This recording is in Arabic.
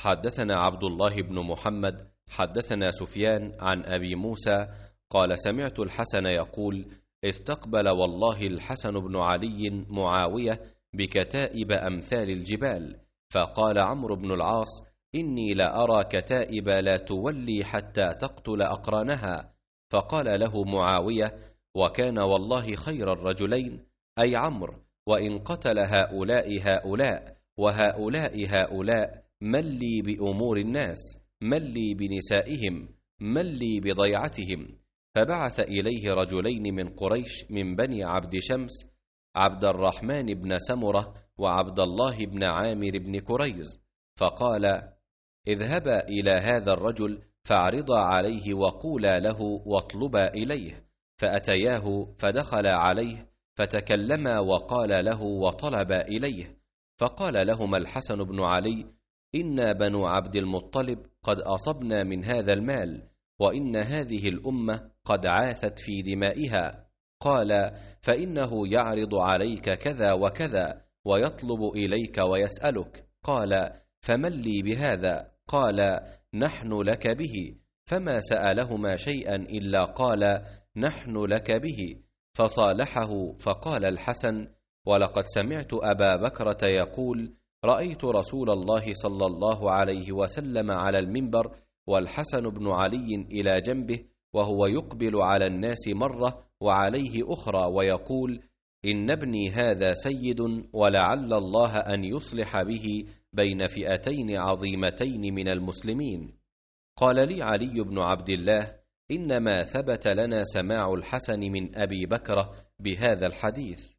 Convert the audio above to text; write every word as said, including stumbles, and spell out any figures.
حدثنا عبد الله بن محمد حدثنا سفيان عن أبي موسى قال سمعت الحسن يقول استقبل والله الحسن بن علي معاوية بكتائب أمثال الجبال، فقال عمرو بن العاص إني لأرى كتائب لا تولي حتى تقتل أقرانها، فقال له معاوية وكان والله خير الرجلين أي عمرو، وإن قتل هؤلاء هؤلاء وهؤلاء هؤلاء من لي بأمور الناس، من لي بنسائهم، من لي بضيعتهم. فبعث إليه رجلين من قريش من بني عبد شمس، عبد الرحمن بن سمرة وعبد الله بن عامر بن كريز، فقال اذهبا إلى هذا الرجل فاعرضا عليه وقولا له واطلبا إليه. فأتياه فدخل عليه فتكلما وقال له وطلبا إليه، فقال لهما الحسن بن علي إنا بنو عبد المطلب قد أصبنا من هذا المال، وإن هذه الأمة قد عاثت في دمائها. قال فإنه يعرض عليك كذا وكذا ويطلب إليك ويسألك. قال فمن لي بهذا؟ قال نحن لك به. فما سألهما شيئا إلا قال نحن لك به. فصالحه، فقال الحسن ولقد سمعت أبا بكرة يقول رأيت رسول الله صلى الله عليه وسلم على المنبر والحسن بن علي إلى جنبه وهو يقبل على الناس مرة وعليه أخرى ويقول إن ابني هذا سيد ولعل الله أن يصلح به بين فئتين عظيمتين من المسلمين. قال لي علي بن عبد الله إنما ثبت لنا سماع الحسن من أبي بكرة بهذا الحديث.